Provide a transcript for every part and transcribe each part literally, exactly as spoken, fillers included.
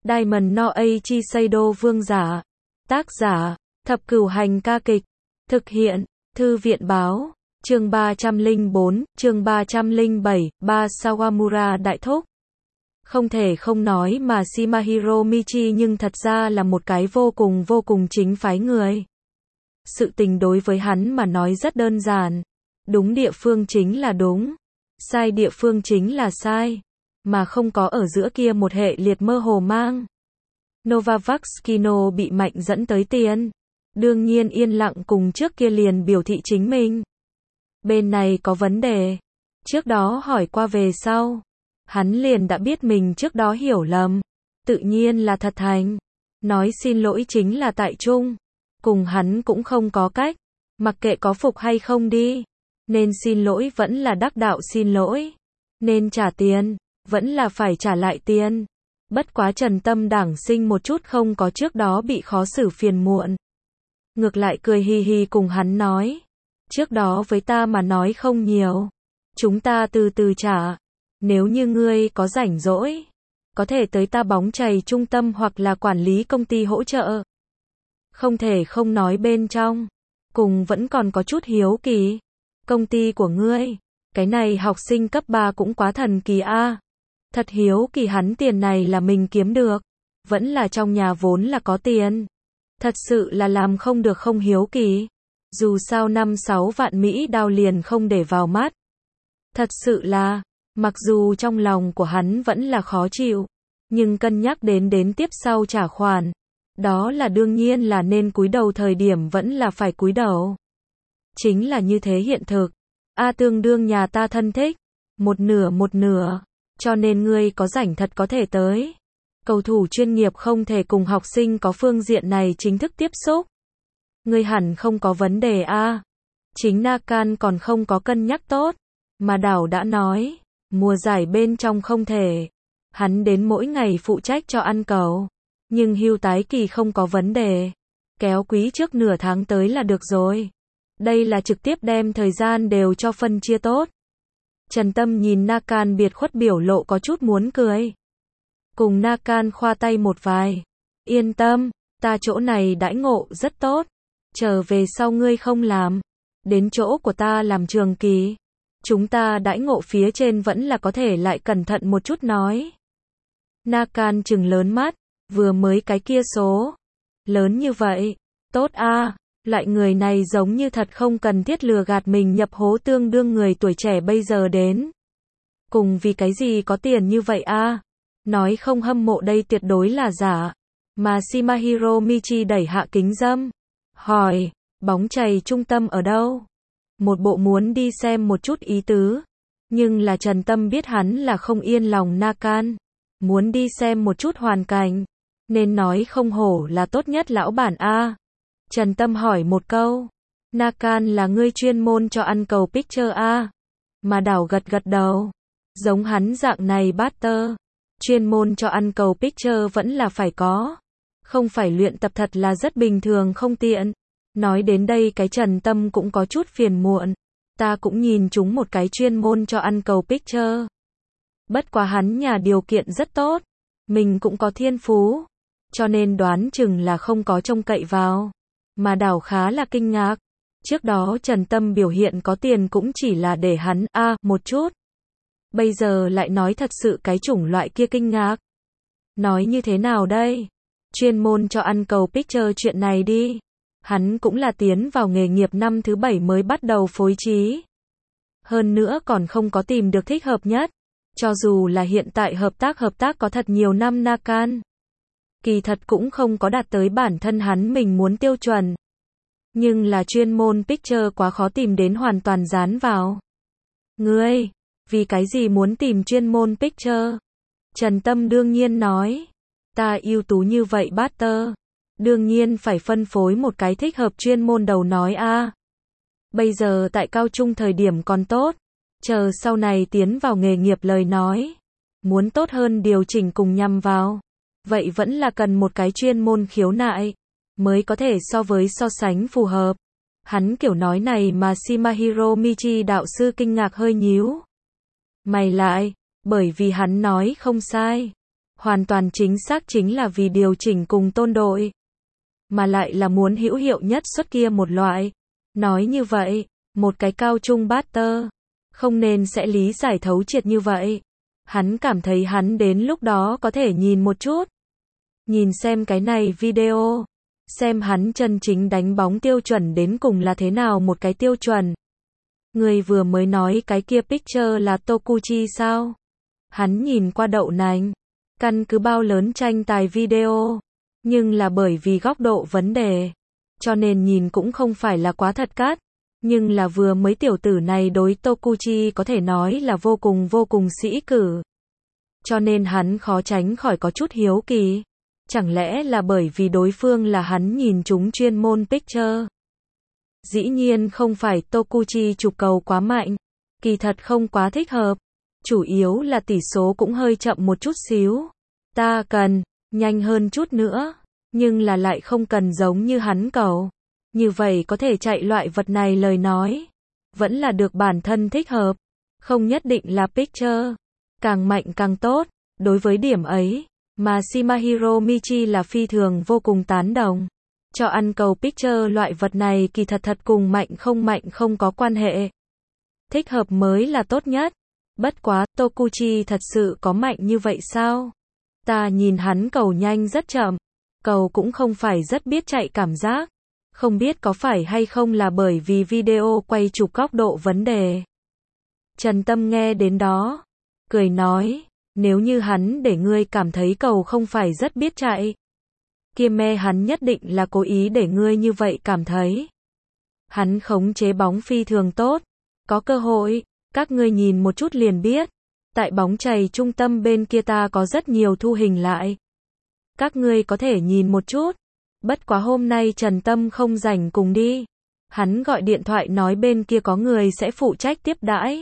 Diamond no Eiichi Seido Vương giả. Tác giả, Thập Cửu Hành ca kịch. Thực hiện, Thư viện báo. Chương ba trăm lẻ bốn, chương ba trăm lẻ bảy, ba Sawamura đại thúc. Không thể không nói mà Shimahiro Michi nhưng thật ra là một cái vô cùng vô cùng chính phái người. Sự tình đối với hắn mà nói rất đơn giản. Đúng địa phương chính là đúng. Sai địa phương chính là sai. Mà không có ở giữa kia một hệ liệt mơ hồ mang. Novavax Kino bị mạnh dẫn tới tiền. Đương nhiên yên lặng cùng trước kia liền biểu thị chính mình. Bên này có vấn đề. Trước đó hỏi qua về sau. Hắn liền đã biết mình trước đó hiểu lầm. Tự nhiên là thật thành. Nói xin lỗi chính là tại chung. Cùng hắn cũng không có cách. Mặc kệ có phục hay không đi. Nên xin lỗi vẫn là đắc đạo xin lỗi. Nên trả tiền. Vẫn là phải trả lại tiền. Bất quá Trần Tâm đảng sinh một chút không có trước đó bị khó xử phiền muộn. Ngược lại cười hi hi cùng hắn nói. Trước đó với ta mà nói không nhiều. Chúng ta từ từ trả. Nếu như ngươi có rảnh rỗi. Có thể tới ta bóng chày trung tâm hoặc là quản lý công ty hỗ trợ. Không thể không nói bên trong. Cùng vẫn còn có chút hiếu kỳ. Công ty của ngươi. Cái này học sinh cấp ba cũng quá thần kỳ a. Thật hiếu kỳ hắn tiền này là mình kiếm được. Vẫn là trong nhà vốn là có tiền. Thật sự là làm không được không hiếu kỳ. Dù sao năm sáu vạn Mỹ đao liền không để vào mắt. Thật sự là, mặc dù trong lòng của hắn vẫn là khó chịu. Nhưng cân nhắc đến đến tiếp sau trả khoản. Đó là đương nhiên là nên cúi đầu thời điểm vẫn là phải cúi đầu. Chính là như thế hiện thực. A tương đương nhà ta thân thích. Một nửa một nửa. Cho nên ngươi có rảnh thật có thể tới. Cầu thủ chuyên nghiệp không thể cùng học sinh có phương diện này chính thức tiếp xúc. Ngươi hẳn không có vấn đề a. Chính Nakan còn không có cân nhắc tốt. Mà đảo đã nói. Mùa giải bên trong không thể. Hắn đến mỗi ngày phụ trách cho ăn cầu. Nhưng hưu tái kỳ không có vấn đề. Kéo quý trước nửa tháng tới là được rồi. Đây là trực tiếp đem thời gian đều cho phân chia tốt. Trần Tâm nhìn Nakan biệt khuất biểu lộ có chút muốn cười. Cùng Nakan khoa tay một vài. Yên tâm, ta chỗ này đãi ngộ rất tốt. Trở về sau ngươi không làm. Đến chỗ của ta làm trường kỳ. Chúng ta đãi ngộ phía trên vẫn là có thể lại cẩn thận một chút nói. Nakan trừng lớn mắt. Vừa mới cái kia số. Lớn như vậy. Tốt a. Loại người này giống như thật không cần thiết lừa gạt mình nhập hố tương đương người tuổi trẻ bây giờ đến. Cùng vì cái gì có tiền như vậy a? Nói không hâm mộ đây tuyệt đối là giả. Mà Shimahiro Michi đẩy hạ kính dâm. Hỏi, bóng chày trung tâm ở đâu? Một bộ muốn đi xem một chút ý tứ. Nhưng là Trần Tâm biết hắn là không yên lòng Nakan. Muốn đi xem một chút hoàn cảnh. Nên nói không hổ là tốt nhất lão bản a. Trần Tâm hỏi một câu. Nakan là ngươi chuyên môn cho ăn cầu picture a. Mà đảo gật gật đầu. Giống hắn dạng này batter. Chuyên môn cho ăn cầu picture vẫn là phải có. Không phải luyện tập thật là rất bình thường không tiện. Nói đến đây cái Trần Tâm cũng có chút phiền muộn. Ta cũng nhìn chúng một cái chuyên môn cho ăn cầu picture. Bất quá hắn nhà điều kiện rất tốt. Mình cũng có thiên phú. Cho nên đoán chừng là không có trông cậy vào. Mà đảo khá là kinh ngạc. Trước đó Trần Tâm biểu hiện có tiền cũng chỉ là để hắn a à, một chút. Bây giờ lại nói thật sự cái chủng loại kia kinh ngạc. Nói như thế nào đây? Chuyên môn cho ăn cầu picture chuyện này đi. Hắn cũng là tiến vào nghề nghiệp năm thứ bảy mới bắt đầu phối trí. Hơn nữa còn không có tìm được thích hợp nhất. Cho dù là hiện tại hợp tác hợp tác có thật nhiều năm Nakan. Kỳ thật cũng không có đạt tới bản thân hắn mình muốn tiêu chuẩn. Nhưng là chuyên môn picture quá khó tìm đến hoàn toàn dán vào. Ngươi, vì cái gì muốn tìm chuyên môn picture? Trần Tâm đương nhiên nói. Ta ưu tú như vậy batter. Đương nhiên phải phân phối một cái thích hợp chuyên môn đầu nói a. Bây giờ tại cao trung thời điểm còn tốt. Chờ sau này tiến vào nghề nghiệp lời nói. Muốn tốt hơn điều chỉnh cùng nhằm vào. Vậy vẫn là cần một cái chuyên môn khiếu nại. Mới có thể so với so sánh phù hợp. Hắn kiểu nói này mà Shimahiro Michi đạo sư kinh ngạc hơi nhíu. Mày lại, bởi vì hắn nói không sai. hoàn toàn chính xác chính là vì điều chỉnh cùng tôn đội. Mà lại là muốn hữu hiệu nhất suất kia một loại. Nói như vậy, một cái cao trung master, không nên sẽ lý giải thấu triệt như vậy. Hắn cảm thấy hắn đến lúc đó có thể nhìn một chút. Nhìn xem cái này video. Xem hắn chân chính đánh bóng tiêu chuẩn đến cùng là thế nào một cái tiêu chuẩn. Người vừa mới nói cái kia picture là Tokuchi sao? Hắn nhìn qua đậu nành. Căn cứ bao lớn tranh tài video. Nhưng là bởi vì góc độ vấn đề. Cho nên nhìn cũng không phải là quá thật cắt. Nhưng là vừa mới tiểu tử này đối Tokuchi có thể nói là vô cùng vô cùng sĩ cử. Cho nên hắn khó tránh khỏi có chút hiếu kỳ. Chẳng lẽ là bởi vì đối phương là hắn nhìn chúng chuyên môn picture? Dĩ nhiên không phải Tokuchi chụp cầu quá mạnh. Kỳ thật không quá thích hợp. Chủ yếu là tỷ số cũng hơi chậm một chút xíu. Ta cần nhanh hơn chút nữa. Nhưng là lại không cần giống như hắn cầu. Như vậy có thể chạy loại vật này lời nói. Vẫn là được bản thân thích hợp. Không nhất định là picture. Càng mạnh càng tốt. Đối với điểm ấy, mà Shimahiro Michi là phi thường vô cùng tán đồng. Cho ăn cầu picture loại vật này kỳ thật thật cùng mạnh không mạnh không có quan hệ. Thích hợp mới là tốt nhất. Bất quá, Tokuchi thật sự có mạnh như vậy sao? Ta nhìn hắn cầu nhanh rất chậm. Cầu cũng không phải rất biết chạy cảm giác. Không biết có phải hay không là bởi vì video quay chụp góc độ vấn đề. Trần Tâm nghe đến đó. Cười nói, nếu như hắn để ngươi cảm thấy cầu không phải rất biết chạy. Kia me hắn nhất định là cố ý để ngươi như vậy cảm thấy. Hắn khống chế bóng phi thường tốt. Có cơ hội, các ngươi nhìn một chút liền biết. Tại bóng chày trung tâm bên kia ta có rất nhiều thu hình lại. Các ngươi có thể nhìn một chút. Bất quá hôm nay Trần Tâm không rảnh cùng đi. Hắn gọi điện thoại nói bên kia có người sẽ phụ trách tiếp đãi.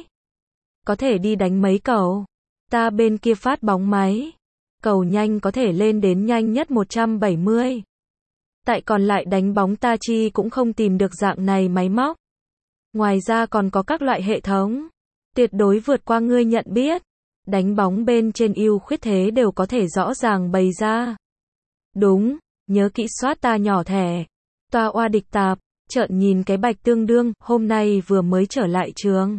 Có thể đi đánh mấy cầu. Ta bên kia phát bóng máy. Cầu nhanh có thể lên đến nhanh nhất một trăm bảy mươi. Tại còn lại đánh bóng ta chi cũng không tìm được dạng này máy móc. Ngoài ra còn có các loại hệ thống. Tuyệt đối vượt qua ngươi nhận biết. Đánh bóng bên trên ưu khuyết thế đều có thể rõ ràng bày ra. Đúng, nhớ kỹ soát ta nhỏ thẻ. Toa oa địch tạp, trợn nhìn cái bạch tương đương, hôm nay vừa mới trở lại trường.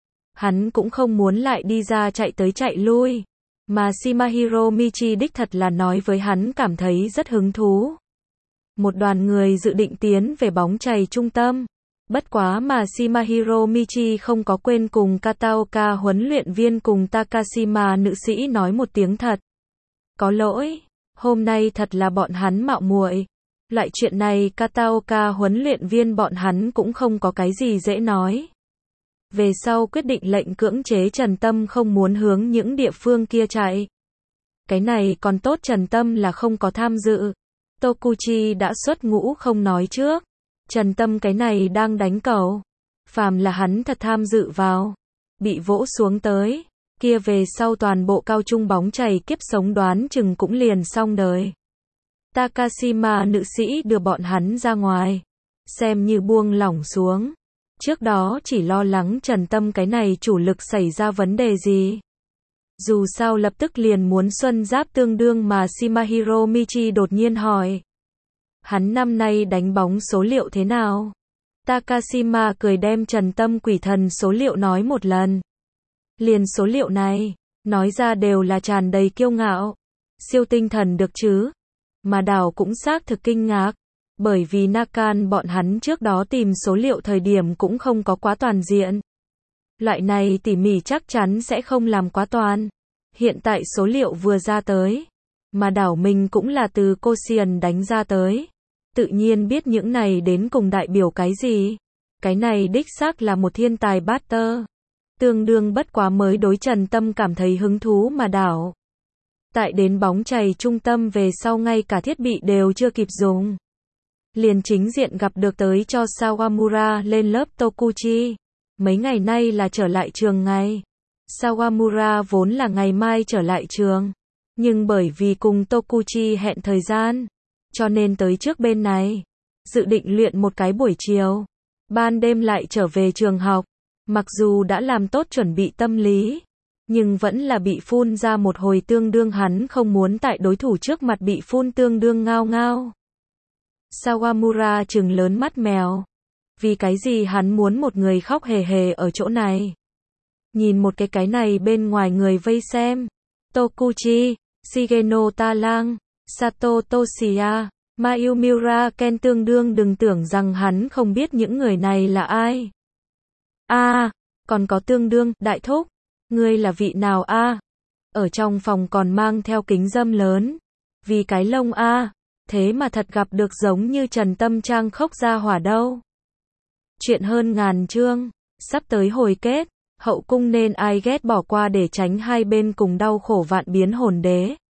Hắn cũng không muốn lại đi ra chạy tới chạy lui. Mà Shimahiro Michi đích thật là nói với hắn cảm thấy rất hứng thú. Một đoàn người dự định tiến về bóng chày trung tâm. Bất quá mà Shimahiro Michi không có quên cùng Kataoka huấn luyện viên cùng Takashima nữ sĩ nói một tiếng thật. Có lỗi, hôm nay thật là bọn hắn mạo muội. Loại chuyện này Kataoka huấn luyện viên bọn hắn cũng không có cái gì dễ nói. Về sau quyết định lệnh cưỡng chế Trần Tâm không muốn hướng những địa phương kia chạy. Cái này còn tốt Trần Tâm là không có tham dự. Tokuchi đã xuất ngũ không nói trước. Trần Tâm cái này đang đánh cầu. Phàm là hắn thật tham dự vào. Bị vỗ xuống tới. Kia về sau toàn bộ cao trung bóng chày kiếp sống đoán chừng cũng liền xong đời. Takashima nữ sĩ đưa bọn hắn ra ngoài. Xem như buông lỏng xuống. Trước đó chỉ lo lắng Trần Tâm cái này chủ lực xảy ra vấn đề gì. Dù sao lập tức liền muốn xuân giáp tương đương mà Shimahiro Michi đột nhiên hỏi. Hắn năm nay đánh bóng số liệu thế nào? Takashima cười đem Trần Tâm quỷ thần số liệu nói một lần. Liền số liệu này, nói ra đều là tràn đầy kiêu ngạo. Siêu tinh thần được chứ? Mà đảo cũng xác thực kinh ngạc. Bởi vì Nakan bọn hắn trước đó tìm số liệu thời điểm cũng không có quá toàn diện. Loại này tỉ mỉ chắc chắn sẽ không làm quá toàn. Hiện tại số liệu vừa ra tới. Mà đảo mình cũng là từ Koshien đánh ra tới. Tự nhiên biết những này đến cùng đại biểu cái gì. Cái này đích xác là một thiên tài batter. Tương đương bất quá mới đối Trần Tâm cảm thấy hứng thú mà đảo. Tại đến bóng chày trung tâm về sau ngay cả thiết bị đều chưa kịp dùng. Liền chính diện gặp được tới cho Sawamura lên lớp Tokuchi. Mấy ngày nay là trở lại trường ngày. Sawamura vốn là ngày mai trở lại trường. Nhưng bởi vì cùng Tokuchi hẹn thời gian. Cho nên tới trước bên này. Dự định luyện một cái buổi chiều. Ban đêm lại trở về trường học. Mặc dù đã làm tốt chuẩn bị tâm lý. nhưng vẫn là bị phun ra một hồi tương đương hắn không muốn tại đối thủ trước mặt bị phun tương đương ngao ngao. Sawamura trừng lớn mắt mèo. Vì cái gì hắn muốn một người khóc hề hề ở chỗ này? Nhìn một cái cái này bên ngoài người vây xem. Tokuchi, Shigeno Talang, Sato Toshiya, Mayumura Ken tương đương đừng tưởng rằng hắn không biết những người này là ai. A, à, còn có tương đương, đại thúc, ngươi là vị nào a? À? Ở trong phòng còn mang theo kính dâm lớn. Vì cái lông a, à, thế mà thật gặp được giống như Trần Tâm Trang khóc ra hỏa đâu. Chuyện hơn ngàn chương, sắp tới hồi kết, hậu cung nên ai ghét bỏ qua để tránh hai bên cùng đau khổ vạn biến hồn đế.